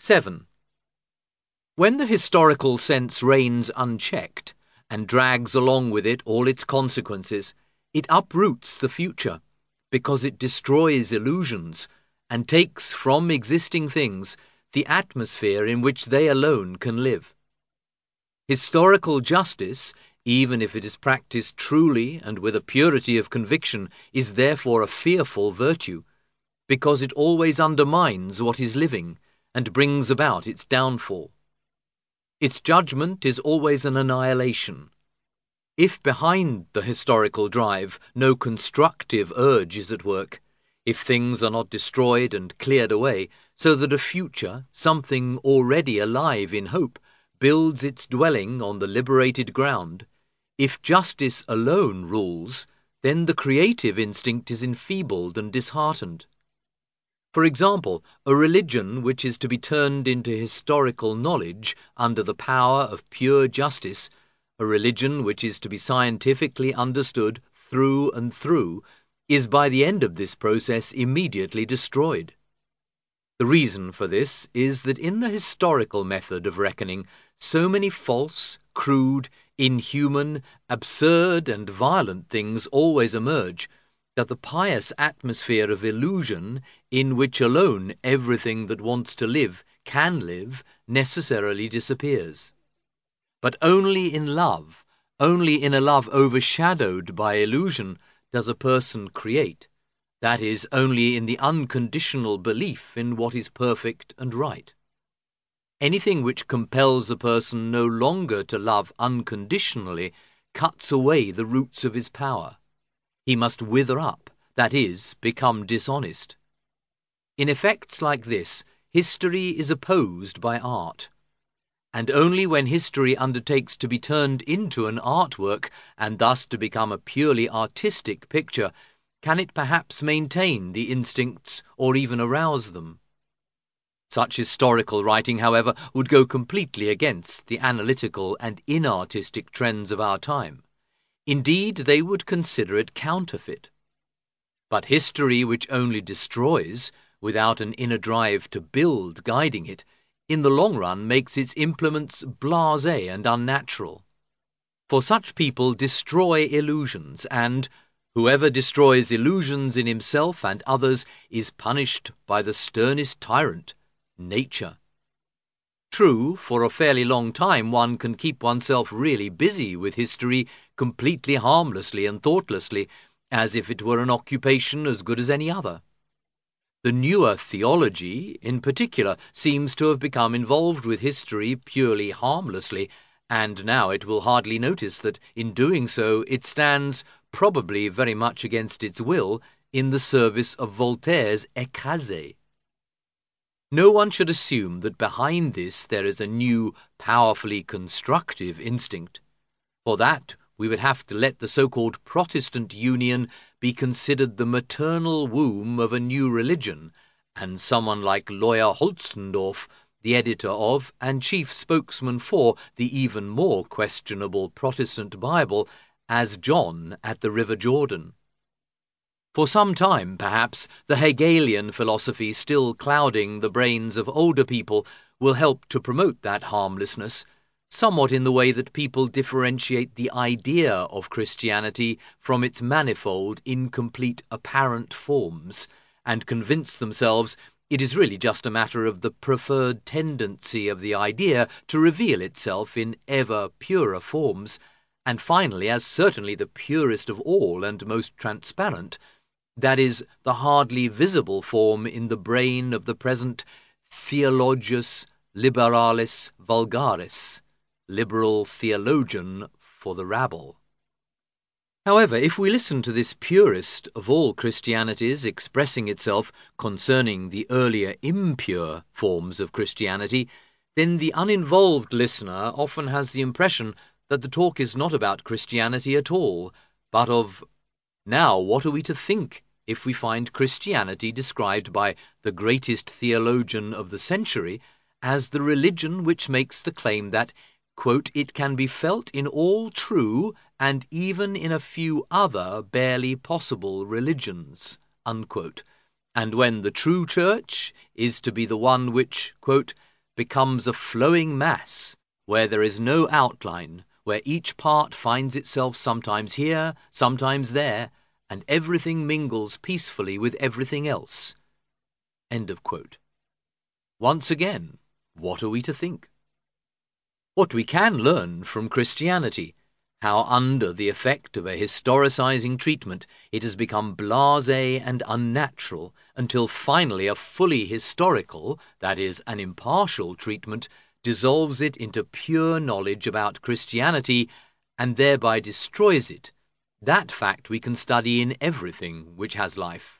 7. When the historical sense reigns unchecked and drags along with it all its consequences, it uproots the future, because it destroys illusions and takes from existing things the atmosphere in which they alone can live. Historical justice, even if it is practiced truly and with a purity of conviction, is therefore a fearful virtue, because it always undermines what is living and brings about its downfall. Its judgment is always an annihilation. If behind the historical drive no constructive urge is at work, if things are not destroyed and cleared away, so that a future, something already alive in hope, builds its dwelling on the liberated ground, if justice alone rules, then the creative instinct is enfeebled and disheartened. For example, a religion which is to be turned into historical knowledge under the power of pure justice, a religion which is to be scientifically understood through and through, is by the end of this process immediately destroyed. The reason for this is that in the historical method of reckoning, so many false, crude, inhuman, absurd, and violent things always emerge, that the pious atmosphere of illusion, in which alone everything that wants to live can live, necessarily disappears. But only in love, only in a love overshadowed by illusion, does a person create. That is, only in the unconditional belief in what is perfect and right. Anything which compels a person no longer to love unconditionally cuts away the roots of his power. He must wither up, that is, become dishonest. In effects like this, history is opposed by art. And only when history undertakes to be turned into an artwork, and thus to become a purely artistic picture, can it perhaps maintain the instincts or even arouse them. Such historical writing, however, would go completely against the analytical and inartistic trends of our time. Indeed, they would consider it counterfeit. But history which only destroys, without an inner drive to build guiding it, in the long run makes its implements blasé and unnatural. For such people destroy illusions, and whoever destroys illusions in himself and others is punished by the sternest tyrant, nature. True, for a fairly long time one can keep oneself really busy with history completely harmlessly and thoughtlessly, as if it were an occupation as good as any other. The newer theology, in particular, seems to have become involved with history purely harmlessly, and now it will hardly notice that, in doing so, it stands, probably very much against its will, in the service of Voltaire's écrasé. No one should assume that behind this there is a new, powerfully constructive instinct. For that, we would have to let the so-called Protestant Union be considered the maternal womb of a new religion, and someone like Lawyer Holzendorf, the editor of and chief spokesman for the even more questionable Protestant Bible, as John at the River Jordan. For some time, perhaps, the Hegelian philosophy still clouding the brains of older people will help to promote that harmlessness, somewhat in the way that people differentiate the idea of Christianity from its manifold, incomplete, apparent forms, and convince themselves it is really just a matter of the preferred tendency of the idea to reveal itself in ever purer forms, and finally, as certainly the purest of all and most transparent, that is, the hardly visible form in the brain of the present Theologus Liberalis Vulgaris, liberal theologian for the rabble. However, if we listen to this purest of all Christianities expressing itself concerning the earlier impure forms of Christianity, then the uninvolved listener often has the impression that the talk is not about Christianity at all, but of, now what are we to think if we find Christianity described by the greatest theologian of the century as the religion which makes the claim that, quote, it can be felt in all true and even in a few other barely possible religions, unquote, and when the true church is to be the one which, quote, becomes a flowing mass where there is no outline, where each part finds itself sometimes here, sometimes there, and everything mingles peacefully with everything else. End of quote. Once again, what are we to think? What we can learn from Christianity, how under the effect of a historicizing treatment it has become blasé and unnatural until finally a fully historical, that is, an impartial treatment, dissolves it into pure knowledge about Christianity and thereby destroys it. That fact we can study in everything which has life.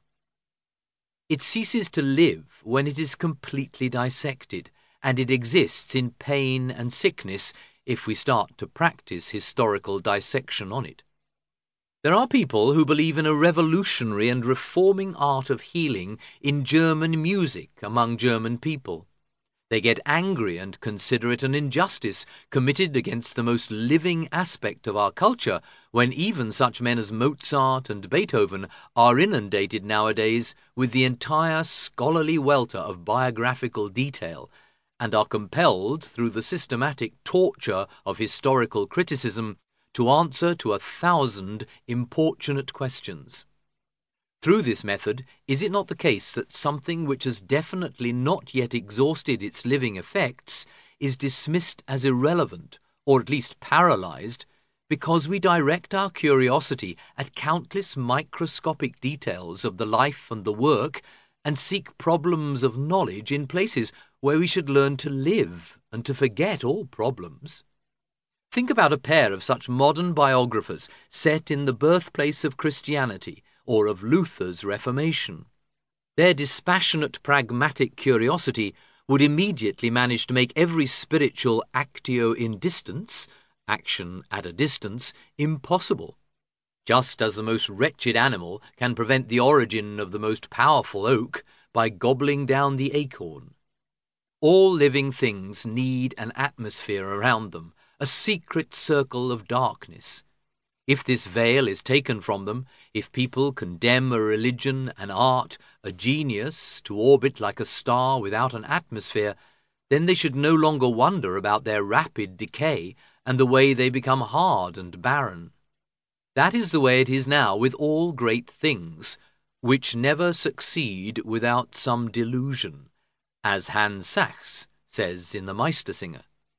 It ceases to live when it is completely dissected, and it exists in pain and sickness if we start to practice historical dissection on it. There are people who believe in a revolutionary and reforming art of healing in German music among German people. They get angry and consider it an injustice committed against the most living aspect of our culture when even such men as Mozart and Beethoven are inundated nowadays with the entire scholarly welter of biographical detail and are compelled, through the systematic torture of historical criticism, to answer to 1,000 importunate questions. Through this method, is it not the case that something which has definitely not yet exhausted its living effects is dismissed as irrelevant, or at least paralyzed, because we direct our curiosity at countless microscopic details of the life and the work and seek problems of knowledge in places where we should learn to live and to forget all problems? Think about a pair of such modern biographers set in the birthplace of Christianity or of Luther's Reformation. Their dispassionate pragmatic curiosity would immediately manage to make every spiritual actio in distance, action at a distance, impossible. Just as the most wretched animal can prevent the origin of the most powerful oak by gobbling down the acorn. All living things need an atmosphere around them, a secret circle of darkness. If this veil is taken from them, if people condemn a religion, an art, a genius to orbit like a star without an atmosphere, then they should no longer wonder about their rapid decay and the way they become hard and barren. That is the way it is now with all great things, which never succeed without some delusion, as Hans Sachs says in the Meistersinger.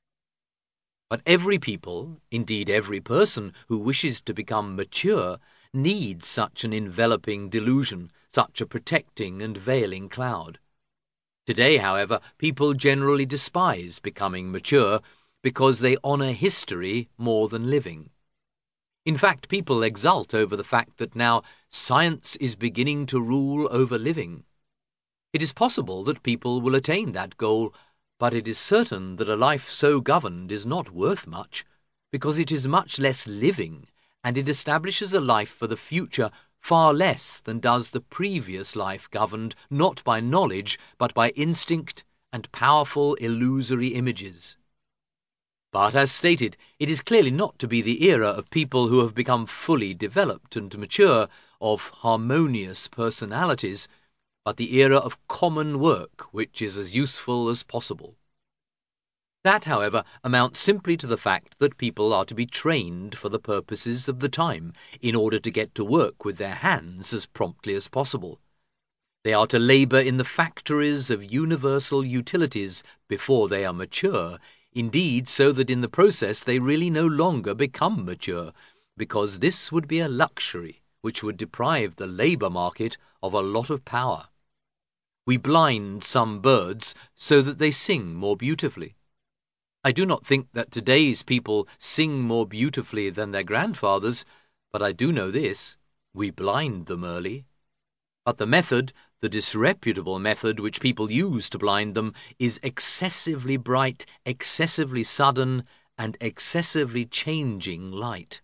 But every people, indeed every person who wishes to become mature, needs such an enveloping delusion, such a protecting and veiling cloud. Today, however, people generally despise becoming mature because they honor history more than living. In fact, people exult over the fact that now science is beginning to rule over living. It is possible that people will attain that goal, but it is certain that a life so governed is not worth much, because it is much less living, and it establishes a life for the future far less than does the previous life governed not by knowledge, but by instinct and powerful illusory images. But as stated, it is clearly not to be the era of people who have become fully developed and mature, of harmonious personalities, but the era of common work which is as useful as possible. That, however, amounts simply to the fact that people are to be trained for the purposes of the time in order to get to work with their hands as promptly as possible. They are to labor in the factories of universal utilities before they are mature, indeed so that in the process they really no longer become mature, because this would be a luxury which would deprive the labor market of a lot of power. We blind some birds so that they sing more beautifully. I do not think that today's people sing more beautifully than their grandfathers, but I do know this: we blind them early. But the method, the disreputable method which people use to blind them, is excessively bright, excessively sudden, and excessively changing light.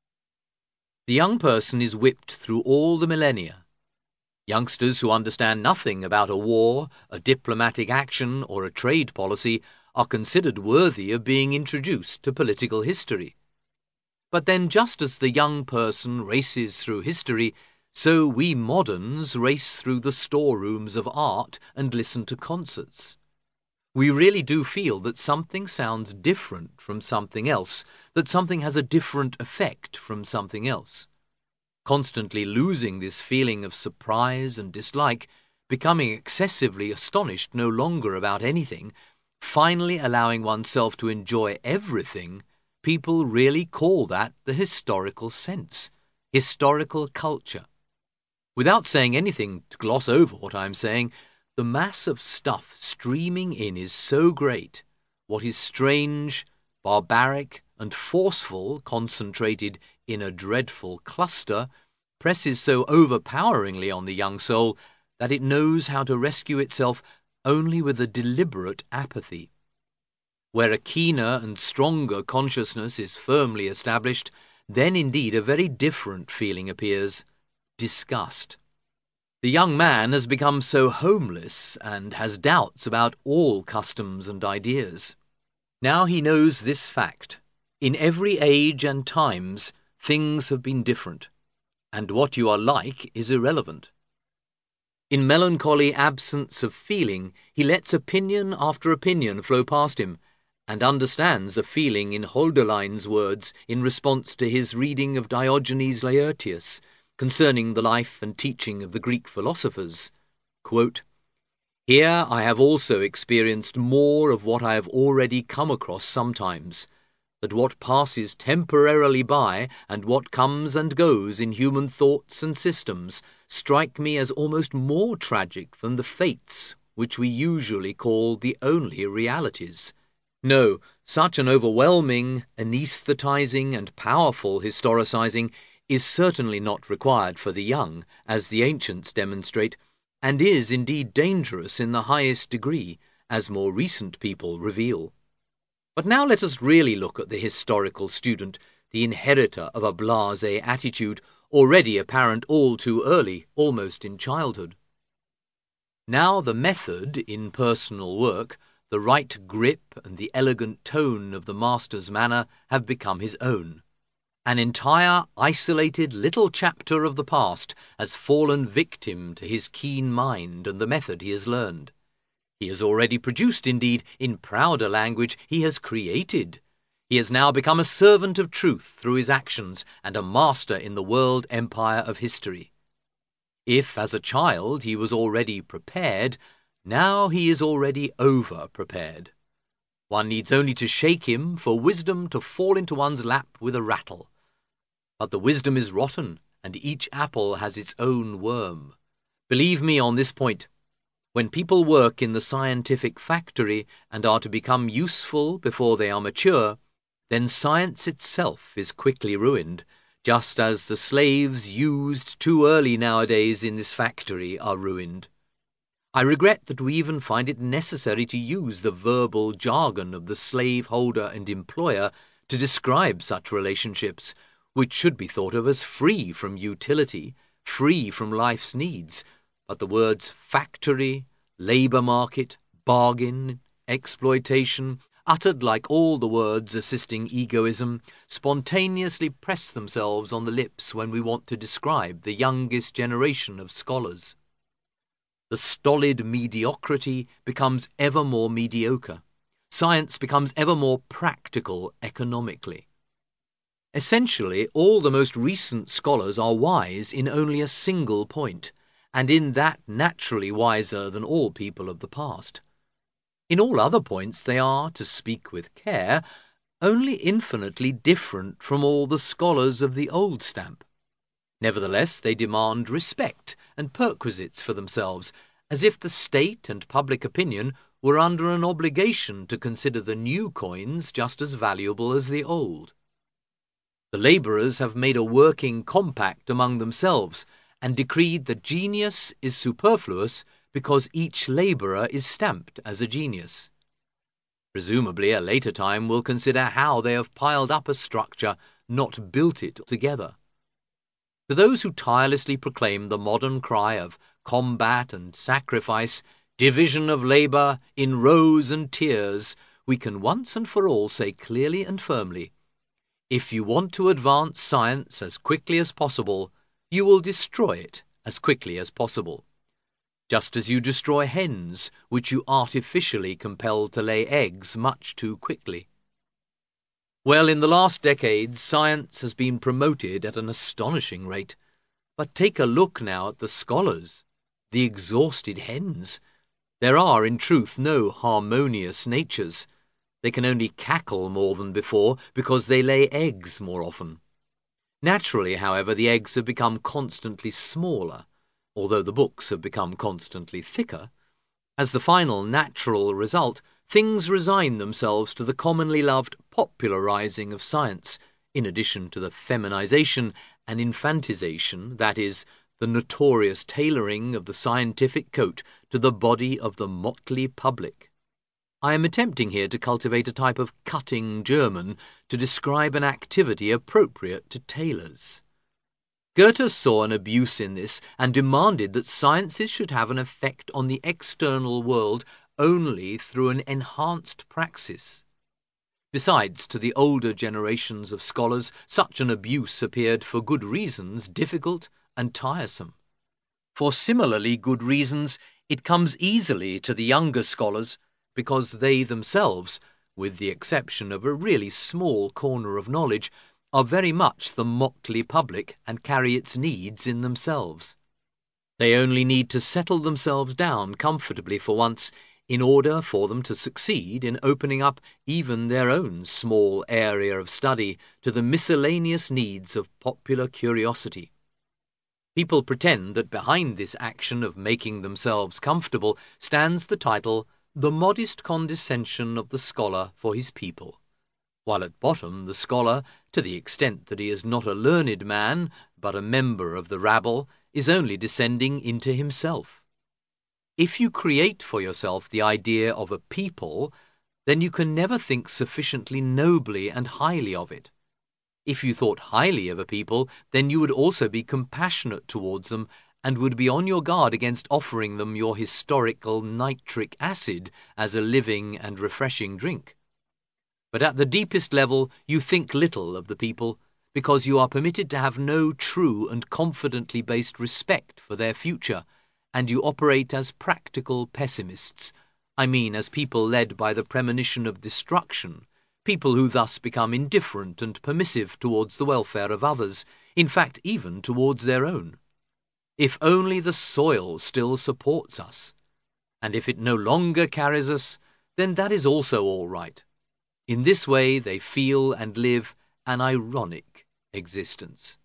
The young person is whipped through all the millennia. Youngsters who understand nothing about a war, a diplomatic action, or a trade policy are considered worthy of being introduced to political history. But then, just as the young person races through history, so we moderns race through the storerooms of art and listen to concerts. we really do feel that something sounds different from something else, that something has a different effect from something else. Constantly losing this feeling of surprise and dislike, becoming excessively astonished no longer about anything, finally allowing oneself to enjoy everything, people really call that the historical sense, historical culture. Without saying anything to gloss over what I'm saying, the mass of stuff streaming in is so great, what is strange, barbaric, and forceful concentrated in a dreadful cluster presses so overpoweringly on the young soul that it knows how to rescue itself only with a deliberate apathy. Where a keener and stronger consciousness is firmly established, then indeed a very different feeling appears: disgust. The young man has become so homeless and has doubts about all customs and ideas. Now he knows this fact: in every age and times, things have been different, and what you are like is irrelevant. In melancholy absence of feeling, he lets opinion after opinion flow past him, and understands the feeling in Hölderlin's words in response to his reading of Diogenes Laertius concerning the life and teaching of the Greek philosophers. Quote, "Here I have also experienced more of what I have already come across sometimes, that what passes temporarily by and what comes and goes in human thoughts and systems strike me as almost more tragic than the fates which we usually call the only realities. No, such an overwhelming, anesthetizing, and powerful historicizing is certainly not required for the young, as the ancients demonstrate, and is indeed dangerous in the highest degree, as more recent people reveal. But now let us really look at the historical student, the inheritor of a blasé attitude, already apparent all too early, almost in childhood. Now the method in personal work, the right grip and the elegant tone of the master's manner have become his own. An entire, isolated little chapter of the past has fallen victim to his keen mind and the method he has learned. He has already produced, indeed, in prouder language, he has created. He has now become a servant of truth through his actions and a master in the world empire of history. If, as a child, he was already prepared, now he is already over-prepared. One needs only to shake him for wisdom to fall into one's lap with a rattle. But the wisdom is rotten, and each apple has its own worm. Believe me on this point. When people work in the scientific factory and are to become useful before they are mature, then science itself is quickly ruined, just as the slaves used too early nowadays in this factory are ruined. I regret that we even find it necessary to use the verbal jargon of the slave-holder and employer to describe such relationships, which should be thought of as free from utility, free from life's needs, but the words factory, labour market, bargain, exploitation, uttered like all the words assisting egoism, spontaneously press themselves on the lips when we want to describe the youngest generation of scholars. The stolid mediocrity becomes ever more mediocre. Science becomes ever more practical economically. Essentially, all the most recent scholars are wise in only a single point, and in that naturally wiser than all people of the past. In all other points they are, to speak with care, only infinitely different from all the scholars of the old stamp. Nevertheless, they demand respect and perquisites for themselves, as if the state and public opinion were under an obligation to consider the new coins just as valuable as the old. The labourers have made a working compact among themselves, and decreed that genius is superfluous because each labourer is stamped as a genius. Presumably a later time will consider how they have piled up a structure, not built it together. To those who tirelessly proclaim the modern cry of combat and sacrifice, division of labour in rows and tiers, we can once and for all say clearly and firmly, if you want to advance science as quickly as possible, you will destroy it as quickly as possible. just as you destroy hens, which you artificially compel to lay eggs much too quickly. Well, in the last decades, science has been promoted at an astonishing rate. But take a look now at the scholars, the exhausted hens. There are, in truth, no harmonious natures. They can only cackle more than before because they lay eggs more often. Naturally, however, the eggs have become constantly smaller, although the books have become constantly thicker. As the final natural result, things resign themselves to the commonly loved popularizing of science, in addition to the feminization and infantization, that is, the notorious tailoring of the scientific coat to the body of the motley public. I am attempting here to cultivate a type of cutting German to describe an activity appropriate to tailors. Goethe saw an abuse in this and demanded that sciences should have an effect on the external world only through an enhanced praxis. Besides, to the older generations of scholars, such an abuse appeared for good reasons difficult and tiresome. For similarly good reasons, it comes easily to the younger scholars, because they themselves, with the exception of a really small corner of knowledge, are very much the motley public and carry its needs in themselves. They only need to settle themselves down comfortably for once in order for them to succeed in opening up even their own small area of study to the miscellaneous needs of popular curiosity. People pretend that behind this action of making themselves comfortable stands the title, "The modest condescension of the scholar for his people," while at bottom the scholar, to the extent that he is not a learned man, but a member of the rabble, is only descending into himself. If you create for yourself the idea of a people, then you can never think sufficiently nobly and highly of it. If you thought highly of a people, then you would also be compassionate towards them and would be on your guard against offering them your historical nitric acid as a living and refreshing drink. But at the deepest level, you think little of the people, because you are permitted to have no true and confidently based respect for their future, and you operate as practical pessimists. I mean, as people led by the premonition of destruction, people who thus become indifferent and permissive towards the welfare of others, in fact, even towards their own. If only the soil still supports us, and if it no longer carries us, then that is also all right. In this way they feel and live an ironic existence.